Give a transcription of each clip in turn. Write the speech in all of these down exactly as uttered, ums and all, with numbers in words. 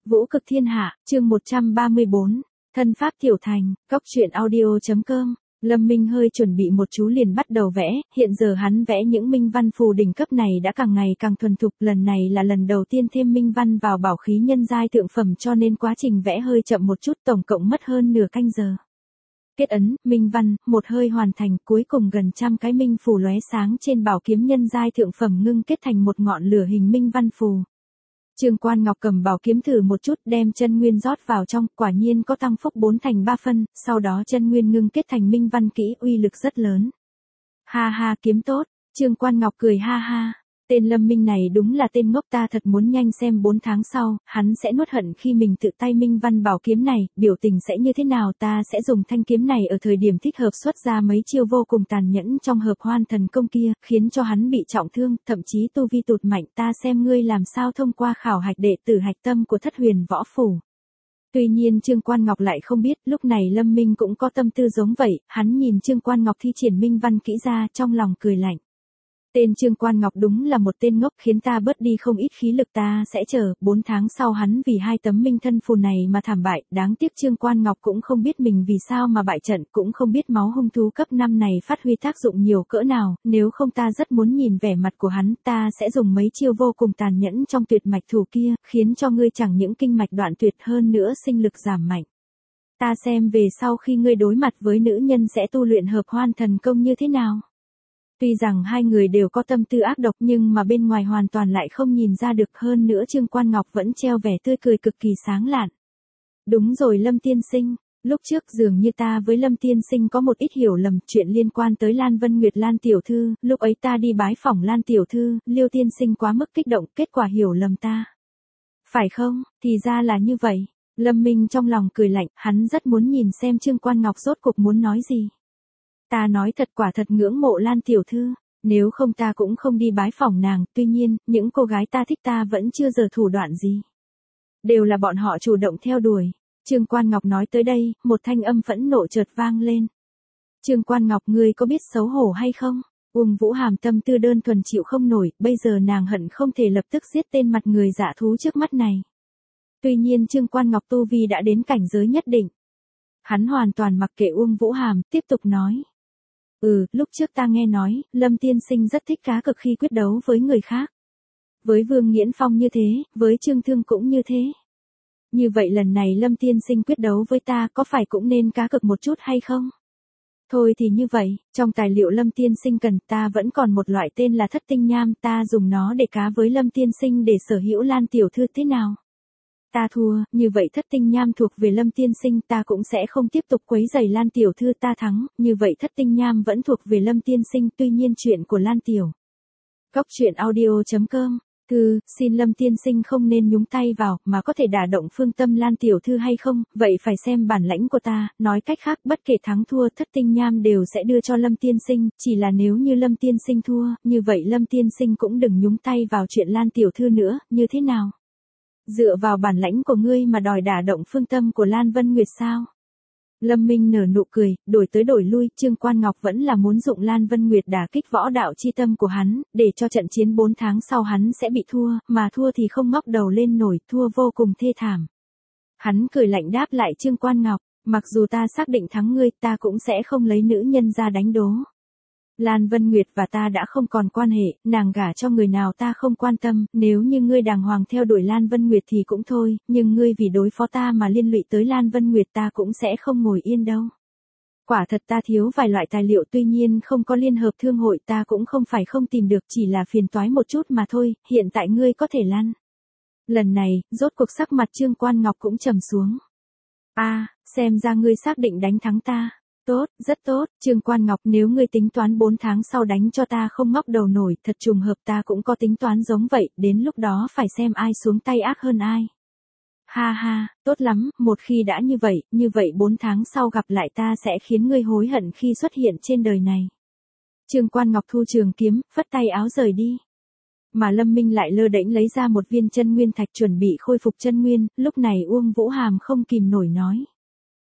Vũ cực thiên hạ, chương một trăm ba mươi bốn, thân pháp tiểu thành, góc truyện audio.com. Lâm Minh hơi chuẩn bị một chú liền bắt đầu vẽ, hiện giờ hắn vẽ những minh văn phù đỉnh cấp này đã càng ngày càng thuần thục, lần này là lần đầu tiên thêm minh văn vào bảo khí nhân giai thượng phẩm cho nên quá trình vẽ hơi chậm một chút, tổng cộng mất hơn nửa canh giờ. Kết ấn, minh văn, một hơi hoàn thành, cuối cùng gần trăm cái minh phù lóe sáng trên bảo kiếm nhân giai thượng phẩm ngưng kết thành một ngọn lửa hình minh văn phù. Trương Quan Ngọc cầm bảo kiếm thử một chút, đem chân nguyên rót vào trong, quả nhiên có tăng phúc bốn thành ba phân, sau đó chân nguyên ngưng kết thành minh văn kỹ, uy lực rất lớn. Ha ha, kiếm tốt, Trương Quan Ngọc cười ha ha. Tên Lâm Minh này đúng là tên ngốc, ta thật muốn nhanh xem bốn tháng sau, hắn sẽ nuốt hận khi mình tự tay minh văn bảo kiếm này, biểu tình sẽ như thế nào, ta sẽ dùng thanh kiếm này ở thời điểm thích hợp xuất ra mấy chiêu vô cùng tàn nhẫn trong hợp hoan thần công kia, khiến cho hắn bị trọng thương, thậm chí tu vi tụt mạnh, ta xem ngươi làm sao thông qua khảo hạch đệ tử hạch tâm của Thất Huyền Võ Phủ. Tuy nhiên Trương Quan Ngọc lại không biết, lúc này Lâm Minh cũng có tâm tư giống vậy, hắn nhìn Trương Quan Ngọc thi triển minh văn kỹ ra, trong lòng cười lạnh. Tên Trương Quan Ngọc đúng là một tên ngốc, khiến ta bớt đi không ít khí lực, ta sẽ chờ, bốn tháng sau hắn vì hai tấm minh thân phù này mà thảm bại, đáng tiếc Trương Quan Ngọc cũng không biết mình vì sao mà bại trận, cũng không biết máu hung thú cấp năm này phát huy tác dụng nhiều cỡ nào, nếu không ta rất muốn nhìn vẻ mặt của hắn, ta sẽ dùng mấy chiêu vô cùng tàn nhẫn trong tuyệt mạch thủ kia, khiến cho ngươi chẳng những kinh mạch đoạn tuyệt hơn nữa sinh lực giảm mạnh. Ta xem về sau khi ngươi đối mặt với nữ nhân sẽ tu luyện hợp hoan thần công như thế nào. Tuy rằng hai người đều có tâm tư ác độc nhưng mà bên ngoài hoàn toàn lại không nhìn ra được, hơn nữa Trương Quan Ngọc vẫn treo vẻ tươi cười cực kỳ sáng lạn. Đúng rồi Lâm tiên sinh, lúc trước dường như ta với Lâm tiên sinh có một ít hiểu lầm chuyện liên quan tới Lan Vân Nguyệt Lan tiểu thư, lúc ấy ta đi bái phỏng Lan tiểu thư, Liêu tiên sinh quá mức kích động, kết quả hiểu lầm ta. Phải không, thì ra là như vậy. Lâm Minh trong lòng cười lạnh, hắn rất muốn nhìn xem Trương Quan Ngọc rốt cuộc muốn nói gì. Ta nói thật, quả thật ngưỡng mộ Lan tiểu thư, nếu không ta cũng không đi bái phỏng nàng, tuy nhiên, những cô gái ta thích ta vẫn chưa giờ thủ đoạn gì. Đều là bọn họ chủ động theo đuổi. Trương Quan Ngọc nói tới đây, một thanh âm phẫn nộ chợt vang lên. Trương Quan Ngọc, ngươi có biết xấu hổ hay không? Uông Vũ Hàm tâm tư đơn thuần chịu không nổi, bây giờ nàng hận không thể lập tức giết tên mặt người dạ thú trước mắt này. Tuy nhiên Trương Quan Ngọc tu vi đã đến cảnh giới nhất định. Hắn hoàn toàn mặc kệ Uông Vũ Hàm, tiếp tục nói. Ừ, lúc trước ta nghe nói, Lâm tiên sinh rất thích cá cực khi quyết đấu với người khác. Với Vương Nghiễn Phong như thế, với Trương Thương cũng như thế. Như vậy lần này Lâm tiên sinh quyết đấu với ta có phải cũng nên cá cực một chút hay không? Thôi thì như vậy, trong tài liệu Lâm tiên sinh cần ta vẫn còn một loại tên là thất tinh nham, ta dùng nó để cá với Lâm tiên sinh để sở hữu Lan tiểu thư thế nào? Ta thua, như vậy thất tinh nham thuộc về Lâm tiên sinh, ta cũng sẽ không tiếp tục quấy rầy Lan tiểu thư, ta thắng, như vậy thất tinh nham vẫn thuộc về Lâm tiên sinh, tuy nhiên chuyện của Lan tiểu. Góc truyện audio.com, thư, xin Lâm tiên sinh không nên nhúng tay vào, mà có thể đả động phương tâm Lan tiểu thư hay không, vậy phải xem bản lãnh của ta, nói cách khác bất kể thắng thua thất tinh nham đều sẽ đưa cho Lâm tiên sinh, chỉ là nếu như Lâm tiên sinh thua, như vậy Lâm tiên sinh cũng đừng nhúng tay vào chuyện Lan tiểu thư nữa, như thế nào? Dựa vào bản lãnh của ngươi mà đòi đả động phương tâm của Lan Vân Nguyệt sao? Lâm Minh nở nụ cười, đổi tới đổi lui, Trương Quan Ngọc vẫn là muốn dụng Lan Vân Nguyệt đả kích võ đạo chi tâm của hắn, để cho trận chiến bốn tháng sau hắn sẽ bị thua, mà thua thì không ngóc đầu lên nổi, thua vô cùng thê thảm. Hắn cười lạnh đáp lại Trương Quan Ngọc, mặc dù ta xác định thắng ngươi, ta cũng sẽ không lấy nữ nhân ra đánh đố. Lan Vân Nguyệt và ta đã không còn quan hệ, nàng gả cho người nào ta không quan tâm, nếu như ngươi đàng hoàng theo đuổi Lan Vân Nguyệt thì cũng thôi, nhưng ngươi vì đối phó ta mà liên lụy tới Lan Vân Nguyệt ta cũng sẽ không ngồi yên đâu. Quả thật ta thiếu vài loại tài liệu, tuy nhiên không có liên hợp thương hội, ta cũng không phải không tìm được, chỉ là phiền toái một chút mà thôi, hiện tại ngươi có thể lăn. Lần này, rốt cuộc sắc mặt Trương Quan Ngọc cũng trầm xuống. A, à, xem ra ngươi xác định đánh thắng ta. Tốt, rất tốt, Trương Quan Ngọc, nếu ngươi tính toán bốn tháng sau đánh cho ta không ngóc đầu nổi, thật trùng hợp ta cũng có tính toán giống vậy, đến lúc đó phải xem ai xuống tay ác hơn ai. Ha ha, tốt lắm, một khi đã như vậy, như vậy bốn tháng sau gặp lại ta sẽ khiến ngươi hối hận khi xuất hiện trên đời này. Trương Quan Ngọc thu trường kiếm, phất tay áo rời đi. Mà Lâm Minh lại lơ đễnh lấy ra một viên chân nguyên thạch chuẩn bị khôi phục chân nguyên, lúc này Uông Vũ Hàm không kìm nổi nói.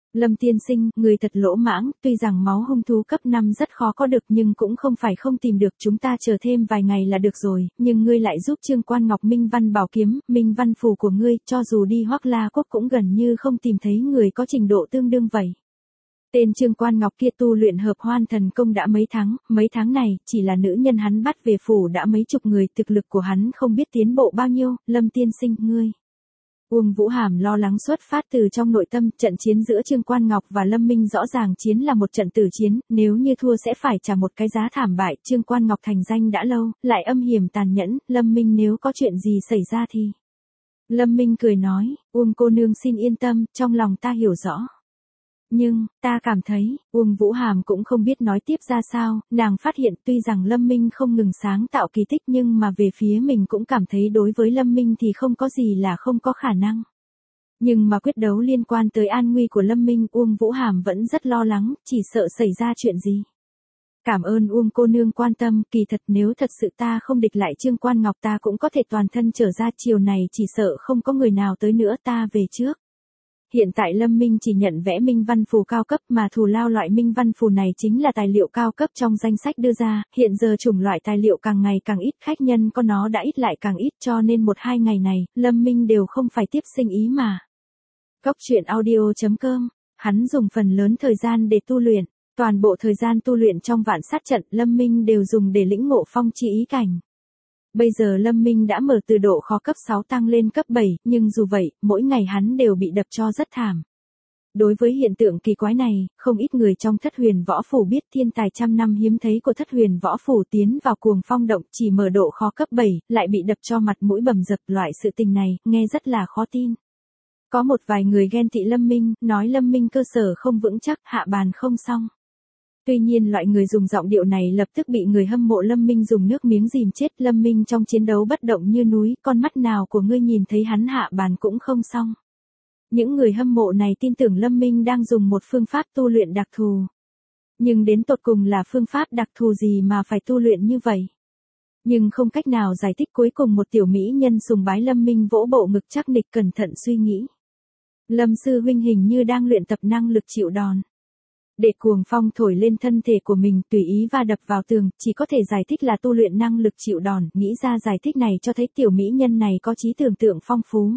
Lâm tiên sinh, người thật lỗ mãng, tuy rằng máu hung thú cấp năm rất khó có được nhưng cũng không phải không tìm được, chúng ta chờ thêm vài ngày là được rồi, nhưng ngươi lại giúp Trương Quan Ngọc minh văn bảo kiếm, minh văn phù của ngươi, cho dù đi Hoắc La Quốc cũng gần như không tìm thấy người có trình độ tương đương vậy. Tên Trương Quan Ngọc kia tu luyện hợp hoan thần công đã mấy tháng, mấy tháng này, chỉ là nữ nhân hắn bắt về phủ đã mấy chục người, thực lực của hắn không biết tiến bộ bao nhiêu, Lâm tiên sinh, ngươi. Uông Vũ Hàm lo lắng xuất phát từ trong nội tâm, trận chiến giữa Trương Quan Ngọc và Lâm Minh rõ ràng chiến là một trận tử chiến, nếu như thua sẽ phải trả một cái giá thảm bại, Trương Quan Ngọc thành danh đã lâu, lại âm hiểm tàn nhẫn, Lâm Minh nếu có chuyện gì xảy ra thì. Lâm Minh cười nói, Uông cô nương xin yên tâm, trong lòng ta hiểu rõ. Nhưng, ta cảm thấy, Uông Vũ Hàm cũng không biết nói tiếp ra sao, nàng phát hiện tuy rằng Lâm Minh không ngừng sáng tạo kỳ tích nhưng mà về phía mình cũng cảm thấy đối với Lâm Minh thì không có gì là không có khả năng. Nhưng mà quyết đấu liên quan tới an nguy của Lâm Minh, Uông Vũ Hàm vẫn rất lo lắng, chỉ sợ xảy ra chuyện gì. Cảm ơn Uông cô nương quan tâm, kỳ thật nếu thật sự ta không địch lại Trương Quan Ngọc ta cũng có thể toàn thân trở ra, chiều này chỉ sợ không có người nào tới nữa, ta về trước. Hiện tại Lâm Minh chỉ nhận vẽ minh văn phù cao cấp mà thù lao loại minh văn phù này chính là tài liệu cao cấp trong danh sách đưa ra, hiện giờ chủng loại tài liệu càng ngày càng ít, khách nhân có nó đã ít lại càng ít cho nên một hai ngày này, Lâm Minh đều không phải tiếp sinh ý mà. Cốc truyện audio chấm com, hắn dùng phần lớn thời gian để tu luyện, toàn bộ thời gian tu luyện trong vạn sát trận Lâm Minh đều dùng để lĩnh ngộ phong chi ý cảnh. Bây giờ Lâm Minh đã mở từ độ khó cấp sáu tăng lên cấp bảy, nhưng dù vậy, mỗi ngày hắn đều bị đập cho rất thảm. Đối với hiện tượng kỳ quái này, không ít người trong thất huyền võ phủ biết thiên tài trăm năm hiếm thấy của thất huyền võ phủ tiến vào cuồng phong động chỉ mở độ khó cấp bảy, lại bị đập cho mặt mũi bầm dập, loại sự tình này, nghe rất là khó tin. Có một vài người ghen tị Lâm Minh, nói Lâm Minh cơ sở không vững chắc, hạ bàn không xong. Tuy nhiên loại người dùng giọng điệu này lập tức bị người hâm mộ Lâm Minh dùng nước miếng dìm chết. Lâm Minh trong chiến đấu bất động như núi, con mắt nào của ngươi nhìn thấy hắn hạ bàn cũng không xong. Những người hâm mộ này tin tưởng Lâm Minh đang dùng một phương pháp tu luyện đặc thù. Nhưng đến tột cùng là phương pháp đặc thù gì mà phải tu luyện như vậy? Nhưng không cách nào giải thích, cuối cùng một tiểu mỹ nhân sùng bái Lâm Minh vỗ bộ ngực chắc nịch cẩn thận suy nghĩ. Lâm sư huynh hình như đang luyện tập năng lực chịu đòn. Để cuồng phong thổi lên thân thể của mình tùy ý va đập vào tường, chỉ có thể giải thích là tu luyện năng lực chịu đòn, nghĩ ra giải thích này cho thấy tiểu mỹ nhân này có trí tưởng tượng phong phú.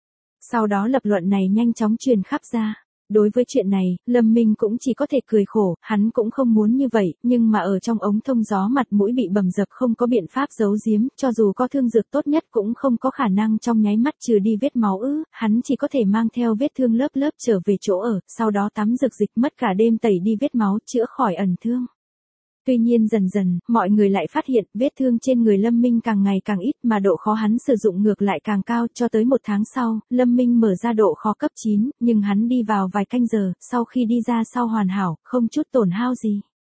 Sau đó lập luận này nhanh chóng truyền khắp ra. Đối với chuyện này, Lâm Minh cũng chỉ có thể cười khổ, hắn cũng không muốn như vậy, nhưng mà ở trong ống thông gió mặt mũi bị bầm dập không có biện pháp giấu giếm, cho dù có thương dược tốt nhất cũng không có khả năng trong nháy mắt trừ đi vết máu ư, hắn chỉ có thể mang theo vết thương lớp lớp trở về chỗ ở, sau đó tắm dược dịch mất cả đêm tẩy đi vết máu, chữa khỏi ẩn thương. Tuy nhiên dần dần, mọi người lại phát hiện vết thương trên người Lâm Minh càng ngày càng ít mà độ khó hắn sử dụng ngược lại càng cao, cho tới một tháng sau, Lâm Minh mở ra độ khó cấp chín, nhưng hắn đi vào vài canh giờ, sau khi đi ra sau hoàn hảo, không chút tổn hao gì.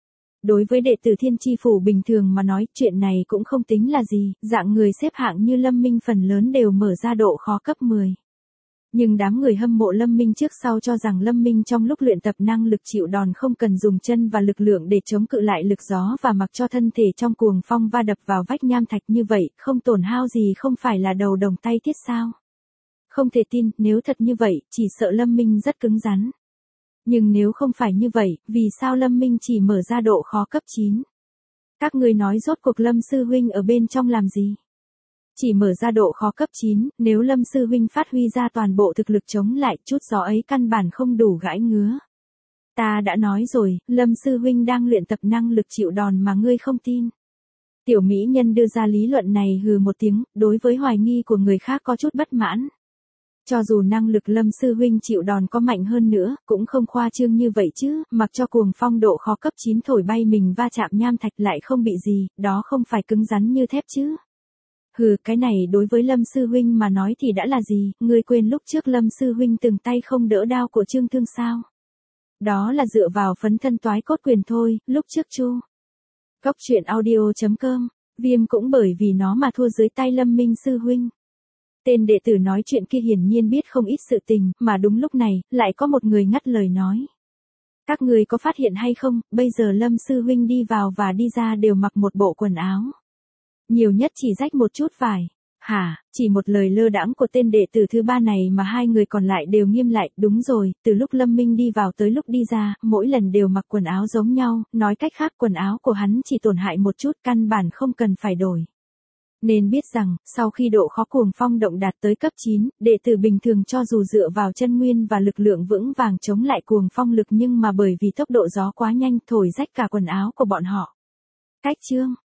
Đối với đệ tử Thiên Chi Phủ bình thường mà nói, chuyện này cũng không tính là gì, dạng người xếp hạng như Lâm Minh phần lớn đều mở ra độ khó cấp mười. Nhưng đám người hâm mộ Lâm Minh trước sau cho rằng Lâm Minh trong lúc luyện tập năng lực chịu đòn không cần dùng chân và lực lượng để chống cự lại lực gió và mặc cho thân thể trong cuồng phong va đập vào vách nham thạch như vậy, không tổn hao gì không phải là đầu đồng tay thiết sao. Không thể tin, nếu thật như vậy, chỉ sợ Lâm Minh rất cứng rắn. Nhưng nếu không phải như vậy, vì sao Lâm Minh chỉ mở ra độ khó cấp chín? Các người nói rốt cuộc Lâm sư huynh ở bên trong làm gì? Chỉ mở ra độ khó cấp chín, nếu Lâm sư huynh phát huy ra toàn bộ thực lực chống lại, chút gió ấy căn bản không đủ gãi ngứa. Ta đã nói rồi, Lâm sư huynh đang luyện tập năng lực chịu đòn mà ngươi không tin. Tiểu mỹ nhân đưa ra lý luận này hừ một tiếng, đối với hoài nghi của người khác có chút bất mãn. Cho dù năng lực Lâm sư huynh chịu đòn có mạnh hơn nữa, cũng không khoa trương như vậy chứ, mặc cho cuồng phong độ khó cấp chín thổi bay mình va chạm nham thạch lại không bị gì, đó không phải cứng rắn như thép chứ. Hừ, cái này đối với Lâm sư huynh mà nói thì đã là gì, ngươi quên lúc trước Lâm sư huynh từng tay không đỡ đao của Trương Thương sao? Đó là dựa vào phấn thân toái cốt quyền thôi, lúc trước chu. Cốc truyện audio chấm com, Viêm cũng bởi vì nó mà thua dưới tay Lâm Minh sư huynh. Tên đệ tử nói chuyện kia hiển nhiên biết không ít sự tình, mà đúng lúc này, lại có một người ngắt lời nói. Các người có phát hiện hay không, bây giờ Lâm sư huynh đi vào và đi ra đều mặc một bộ quần áo. Nhiều nhất chỉ rách một chút vải. Hả, chỉ một lời lơ đãng của tên đệ tử thứ ba này mà hai người còn lại đều nghiêm lại, đúng rồi, từ lúc Lâm Minh đi vào tới lúc đi ra, mỗi lần đều mặc quần áo giống nhau, nói cách khác quần áo của hắn chỉ tổn hại một chút, căn bản không cần phải đổi. Nên biết rằng, sau khi độ khó cuồng phong động đạt tới cấp chín, đệ tử bình thường cho dù dựa vào chân nguyên và lực lượng vững vàng chống lại cuồng phong lực nhưng mà bởi vì tốc độ gió quá nhanh thổi rách cả quần áo của bọn họ. Cách chương